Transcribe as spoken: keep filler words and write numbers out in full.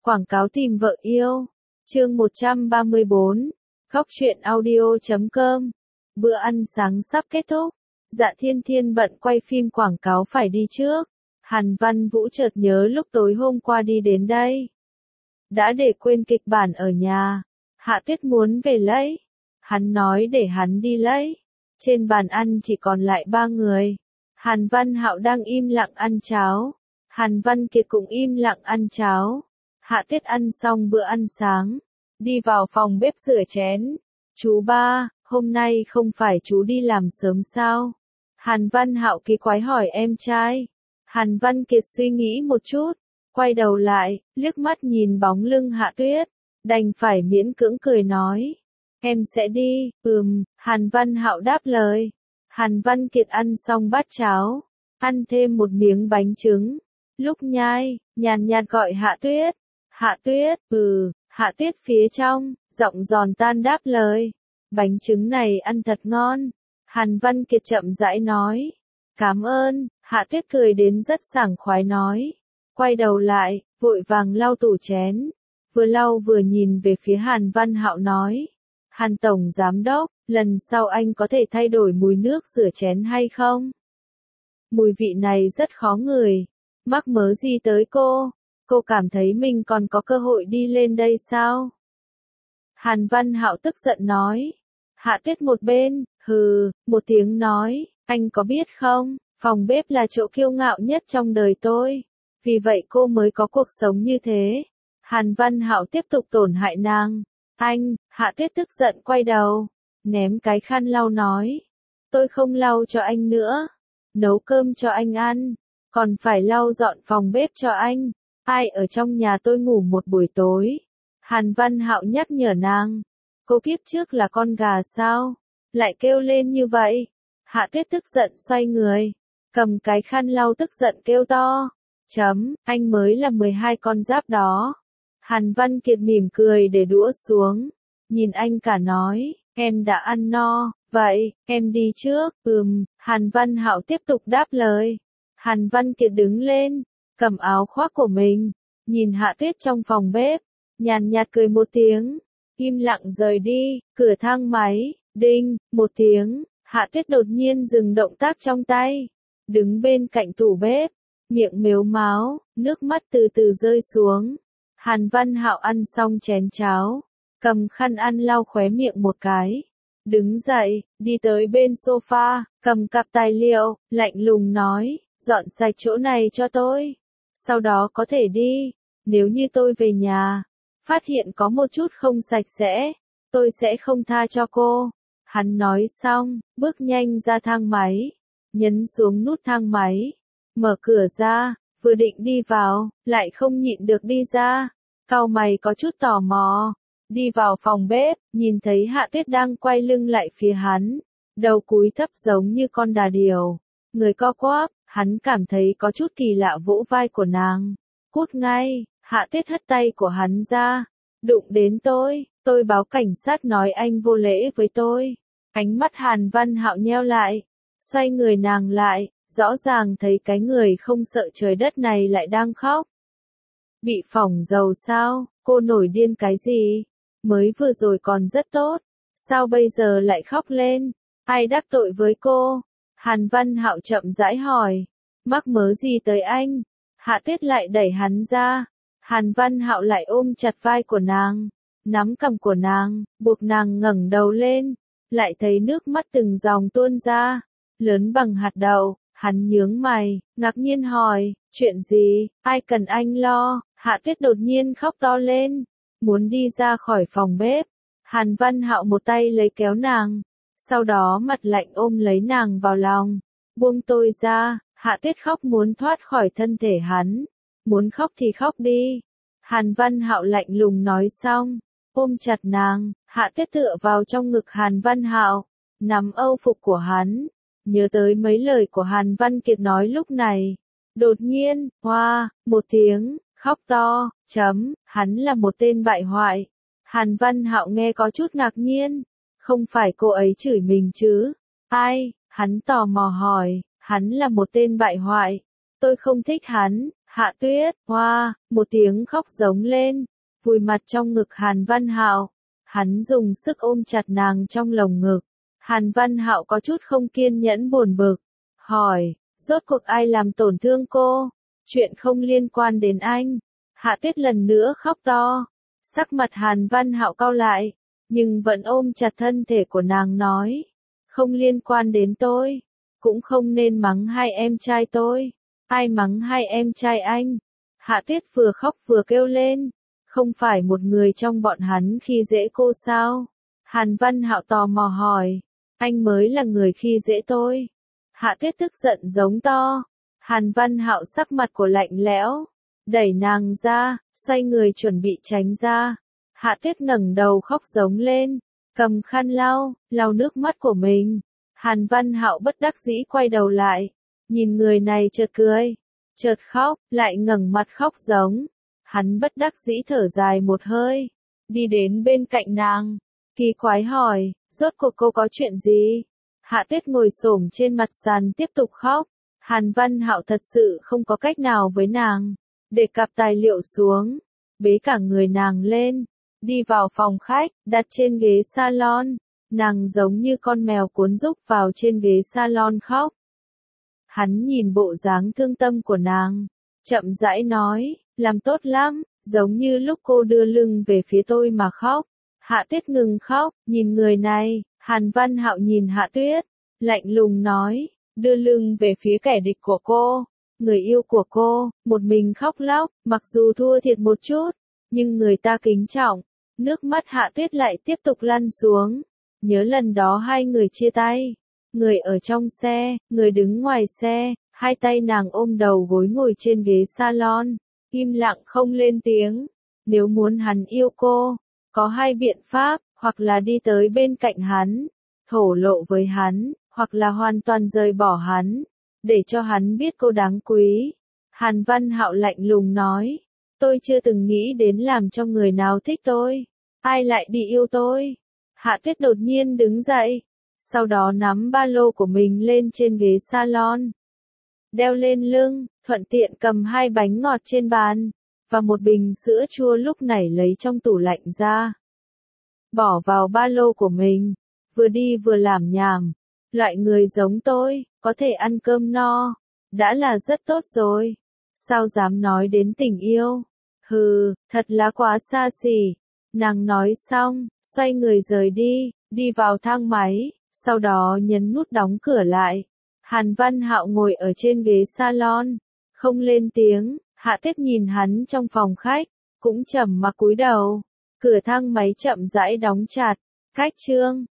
Quảng cáo tìm vợ yêu. Chương một trăm ba mươi bốn. Góc truyện audio chấm com. Bữa ăn sáng sắp kết thúc. Dạ Thiên Thiên bận quay phim quảng cáo phải đi trước. Hàn Văn Vũ chợt nhớ lúc tối hôm qua đi đến đây. Đã để quên kịch bản ở nhà. Hạ Tuyết muốn về lấy. Hắn nói để hắn đi lấy. Trên bàn ăn chỉ còn lại ba người. Hàn Văn Hạo đang im lặng ăn cháo. Hàn Văn Kiệt cũng im lặng ăn cháo. Hạ Tuyết ăn xong bữa ăn sáng. Đi vào phòng bếp rửa chén. Chú ba, hôm nay không phải chú đi làm sớm sao? Hàn Văn Hạo kỳ quái hỏi em trai. Hàn Văn Kiệt suy nghĩ một chút. Quay đầu lại, liếc mắt nhìn bóng lưng Hạ Tuyết. Đành phải miễn cưỡng cười nói. Em sẽ đi, ừm, Hàn Văn Hạo đáp lời. Hàn Văn Kiệt ăn xong bát cháo. Ăn thêm một miếng bánh trứng. Lúc nhai, nhàn nhạt gọi Hạ Tuyết. Hạ Tuyết, ừ, Hạ Tuyết phía trong, giọng giòn tan đáp lời. Bánh trứng này ăn thật ngon. Hàn Văn Kiệt chậm rãi nói. Cảm ơn, Hạ Tuyết cười đến rất sảng khoái nói. Quay đầu lại, vội vàng lau tủ chén. Vừa lau vừa nhìn về phía Hàn Văn Hạo nói. Hàn Tổng Giám Đốc, lần sau anh có thể thay đổi mùi nước rửa chén hay không? Mùi vị này rất khó ngửi. Mắc mớ gì tới cô? Cô cảm thấy mình còn có cơ hội đi lên đây sao? Hàn Văn Hạo tức giận nói. Hạ Tuyết một bên, hừ, một tiếng nói, anh có biết không, phòng bếp là chỗ kiêu ngạo nhất trong đời tôi. Vì vậy cô mới có cuộc sống như thế. Hàn Văn Hạo tiếp tục tổn hại nàng. Anh, Hạ Tuyết tức giận quay đầu, ném cái khăn lau nói. Tôi không lau cho anh nữa. Nấu cơm cho anh ăn. Còn phải lau dọn phòng bếp cho anh. Ai ở trong nhà tôi ngủ một buổi tối? Hàn Văn Hạo nhắc nhở nàng. Cô kiếp trước là con gà sao? Lại kêu lên như vậy. Hạ Tuyết tức giận xoay người. Cầm cái khăn lau tức giận kêu to. Chấm, anh mới là mười hai con giáp đó. Hàn Văn Kiệt mỉm cười để đũa xuống. Nhìn anh cả nói, em đã ăn no, vậy, em đi trước. Ừm, Hàn Văn Hạo tiếp tục đáp lời. Hàn Văn Kiệt đứng lên, cầm áo khoác của mình, nhìn Hạ Tuyết trong phòng bếp, nhàn nhạt cười một tiếng, im lặng rời đi. Cửa thang máy, đinh, một tiếng, Hạ Tuyết đột nhiên dừng động tác trong tay, đứng bên cạnh tủ bếp, miệng mếu máo, nước mắt từ từ rơi xuống. Hàn Văn Hạo ăn xong chén cháo, cầm khăn ăn lau khóe miệng một cái, đứng dậy, đi tới bên sofa, cầm cặp tài liệu, lạnh lùng nói, dọn sạch chỗ này cho tôi. Sau đó có thể đi. Nếu như tôi về nhà, phát hiện có một chút không sạch sẽ, tôi sẽ không tha cho cô. Hắn nói xong, bước nhanh ra thang máy, nhấn xuống nút thang máy, mở cửa ra, vừa định đi vào, lại không nhịn được đi ra. Cau mày có chút tò mò, đi vào phòng bếp, nhìn thấy Hạ Tuyết đang quay lưng lại phía hắn, đầu cúi thấp giống như con đà điểu, người co quắp. Hắn cảm thấy có chút kỳ lạ vỗ vai của nàng. Cút ngay, Hạ Tuyết hất tay của hắn ra. Đụng đến tôi, tôi báo cảnh sát nói anh vô lễ với tôi. Ánh mắt Hàn Văn Hạo nheo lại. Xoay người nàng lại, rõ ràng thấy cái người không sợ trời đất này lại đang khóc. Bị phỏng dầu sao, cô nổi điên cái gì? Mới vừa rồi còn rất tốt. Sao bây giờ lại khóc lên? Ai đắc tội với cô? Hàn Văn Hạo chậm rãi hỏi. Mắc mớ gì tới anh? Hạ Tuyết lại đẩy hắn ra. Hàn Văn Hạo lại ôm chặt vai của nàng, nắm cằm của nàng, buộc nàng ngẩng đầu lên. Lại thấy nước mắt từng dòng tuôn ra, lớn bằng hạt đậu. Hắn nhướng mày, ngạc nhiên hỏi, chuyện gì, ai cần anh lo? Hạ Tuyết đột nhiên khóc to lên, muốn đi ra khỏi phòng bếp. Hàn Văn Hạo một tay lấy kéo nàng, sau đó mặt lạnh ôm lấy nàng vào lòng. Buông tôi ra. Hạ Tuyết khóc muốn thoát khỏi thân thể hắn. Muốn khóc thì khóc đi. Hàn Văn Hạo lạnh lùng nói xong, ôm chặt nàng. Hạ Tuyết tựa vào trong ngực Hàn Văn Hạo, nắm âu phục của hắn, nhớ tới mấy lời của Hàn Văn Kiệt nói lúc này. Đột nhiên, hoa, một tiếng, khóc to, chấm, hắn là một tên bại hoại. Hàn Văn Hạo nghe có chút ngạc nhiên. Không phải cô ấy chửi mình chứ? Ai? Hắn tò mò hỏi. Hắn là một tên bại hoại. Tôi không thích hắn. Hạ Tuyết, hoa, một tiếng khóc giống lên, vùi mặt trong ngực Hàn Văn Hạo. Hắn dùng sức ôm chặt nàng trong lồng ngực. Hàn Văn Hạo có chút không kiên nhẫn buồn bực, hỏi, rốt cuộc ai làm tổn thương cô? Chuyện không liên quan đến anh. Hạ Tuyết lần nữa khóc to. Sắc mặt Hàn Văn Hạo cau lại, nhưng vẫn ôm chặt thân thể của nàng nói, không liên quan đến tôi, cũng không nên mắng hai em trai tôi. Ai mắng hai em trai anh? Hạ Tuyết vừa khóc vừa kêu lên, không phải một người trong bọn hắn khi dễ cô sao? Hàn Văn Hạo tò mò hỏi, anh mới là người khi dễ tôi. Hạ Tuyết tức giận giống to. Hàn Văn Hạo sắc mặt của lạnh lẽo, đẩy nàng ra, xoay người chuẩn bị tránh ra. Hạ Tuyết ngẩng đầu khóc giống lên, cầm khăn lau, lau nước mắt của mình. Hàn Văn Hạo bất đắc dĩ quay đầu lại, nhìn người này chợt cười, chợt khóc, lại ngẩng mặt khóc giống. Hắn bất đắc dĩ thở dài một hơi, đi đến bên cạnh nàng, kỳ quái hỏi, rốt cuộc cô có chuyện gì? Hạ Tuyết ngồi xổm trên mặt sàn tiếp tục khóc. Hàn Văn Hạo thật sự không có cách nào với nàng, để cặp tài liệu xuống, bế cả người nàng lên, đi vào phòng khách, đặt trên ghế salon. Nàng giống như con mèo cuốn rúc vào trên ghế salon khóc. Hắn nhìn bộ dáng thương tâm của nàng, chậm rãi nói, làm tốt lắm, giống như lúc cô đưa lưng về phía tôi mà khóc. Hạ Tuyết ngừng khóc, nhìn người này. Hàn Văn Hạo nhìn Hạ Tuyết, lạnh lùng nói, đưa lưng về phía kẻ địch của cô, người yêu của cô, một mình khóc lóc, mặc dù thua thiệt một chút, nhưng người ta kính trọng. Nước mắt Hạ Tuyết lại tiếp tục lăn xuống, nhớ lần đó hai người chia tay, người ở trong xe, người đứng ngoài xe, hai tay nàng ôm đầu gối ngồi trên ghế salon, im lặng không lên tiếng. Nếu muốn hắn yêu cô, có hai biện pháp, hoặc là đi tới bên cạnh hắn, thổ lộ với hắn, hoặc là hoàn toàn rời bỏ hắn, để cho hắn biết cô đáng quý. Hàn Văn Hạo lạnh lùng nói, tôi chưa từng nghĩ đến làm cho người nào thích tôi, ai lại đi yêu tôi. Hạ Tuyết đột nhiên đứng dậy, sau đó nắm ba lô của mình lên trên ghế salon, đeo lên lưng, thuận tiện cầm hai bánh ngọt trên bàn, và một bình sữa chua lúc nãy lấy trong tủ lạnh ra. Bỏ vào ba lô của mình, vừa đi vừa làm nhảm. Loại người giống tôi, có thể ăn cơm no, đã là rất tốt rồi. Sao dám nói đến tình yêu? Hừ, thật là quá xa xỉ. Nàng nói xong, xoay người rời đi, đi vào thang máy, sau đó nhấn nút đóng cửa lại. Hàn Văn Hạo ngồi ở trên ghế salon, không lên tiếng. Hạ Tuyết nhìn hắn trong phòng khách, cũng trầm mặc cúi đầu. Cửa thang máy chậm rãi đóng chặt. Khách trương.